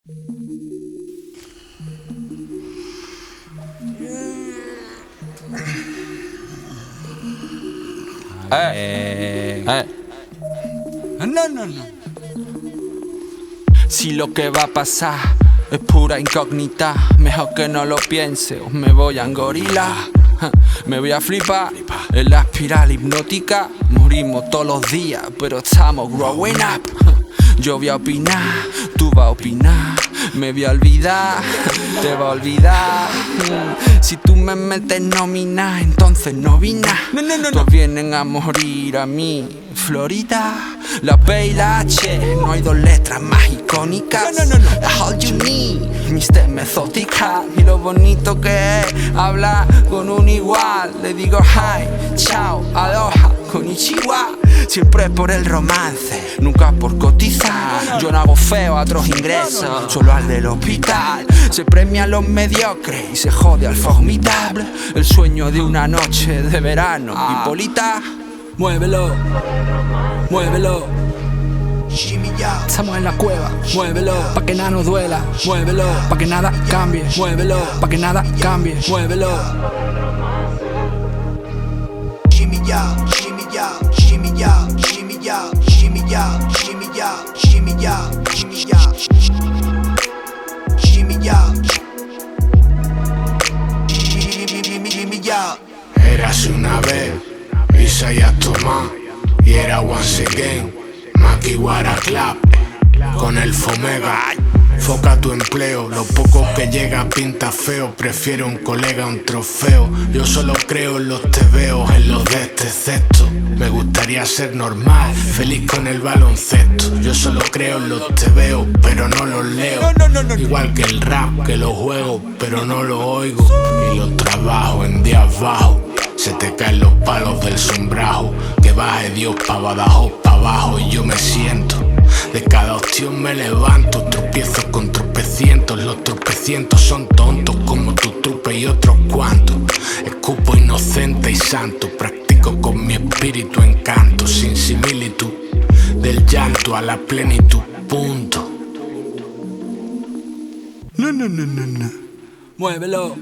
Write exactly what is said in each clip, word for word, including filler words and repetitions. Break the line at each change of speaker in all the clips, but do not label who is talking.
Eh, eh. No, no, no. Si lo que va a pasar es pura incógnita, mejor que no lo piense o me voy a engorilar. Me voy a flipar en la espiral hipnótica. Morimos todos los días, pero estamos growing up. Yo voy a opinar, tú vas a opinar. Me voy a olvidar, te va a olvidar. Si tú me metes nómina, entonces no vi nada. No, no, no, Todos no. vienen a morir a mí, Florida. La P y la H, no hay dos letras más icónicas. No, no, no, no. That's all you need, mister Mesótica. Y lo bonito que es hablar con un igual. Le digo hi, chao, aloha, konnichiwa. Siempre por el romance, nunca por cotizar. Yo no hago feo a otros ingresos, solo al del hospital. Se premia a los mediocres y se jode al formidable. El sueño de una noche de verano, Hipólita. Muévelo, muévelo. Estamos en la cueva, muévelo, pa' que nada nos duela, muévelo, pa' que nada cambie, muévelo, pa' que nada cambie, muévelo.
Shimmy ya, shimmy ya, shimmy ya, shimmy ya, shimmy ya, shimmy ya, shimmy ya, shimmy ya, shimmy ya, shimmy ya.
Érase una vez, Isaías Tomás, y era once again, Makiwara Club, con el Fomega. Foca tu empleo, lo poco que llega pinta feo. Prefiero un colega a un trofeo. Yo solo creo en los tebeos, en los de este cesto. Me gustaría ser normal, feliz con el baloncesto. Yo solo creo en los tebeos, pero no los leo. Igual que el rap, que lo juego, pero no lo oigo. Y los trabajo en días bajos. Se te caen los palos del sombrajo. Que baje Dios pa' Badajoz, pa' abajo. Y yo me siento, de cada opción me levanto. Tropiezo con tropecientos. Los tropecientos son tontos como tu trupe y otros cuantos. Escupo inocente y santo. Practico con mi espíritu encanto. Sin similitud, del llanto a la plenitud, punto.
No, no, no, no, no. Muévelo.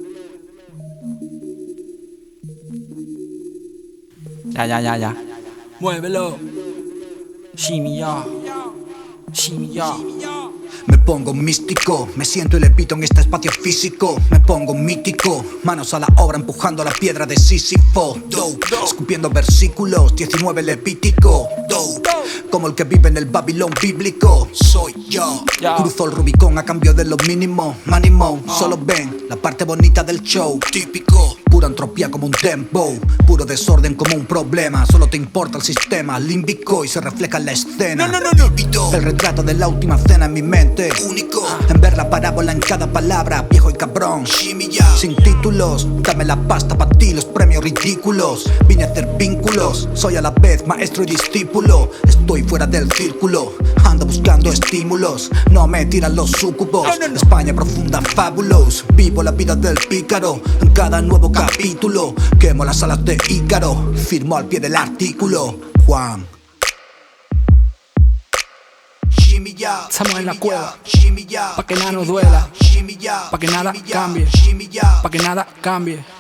Ya, ya, ya, ya. Muévelo. Shimmy ya, shimmy ya.
Me pongo místico, me siento y levito en este espacio físico. Me pongo mítico, manos a la obra empujando la piedra de Sísifo. Do, escupiendo versículos, diecinueve levítico. Do, como el que vive en el Babilón bíblico. Soy yo, cruzo el Rubicón a cambio de lo mínimo. Mánimo, solo ven la parte bonita del show. Típico, pura entropía como un tempo. Puro desorden como un problema. Solo te importa el sistema límbico y se refleja en la escena. No, no, no, no. El retrato de la última cena en mi mente. Único, en ver la parábola en cada palabra. Viejo y cabrón, sin títulos. Dame la pasta pa' ti, los premios ridículos. Vine a hacer vínculos, soy a la vez maestro y discípulo. Estoy fuera del círculo, ando buscando estímulos. No me tiran los súcubos. No, no, no. España profunda, fabulous. Vivo la vida del pícaro en cada nuevo capítulo. Quemo las alas de Ícaro, firmo al pie del artículo. Juan.
Estamos en la cueva, pa' que nada nos duela, pa' que nada cambie, pa' que nada cambie.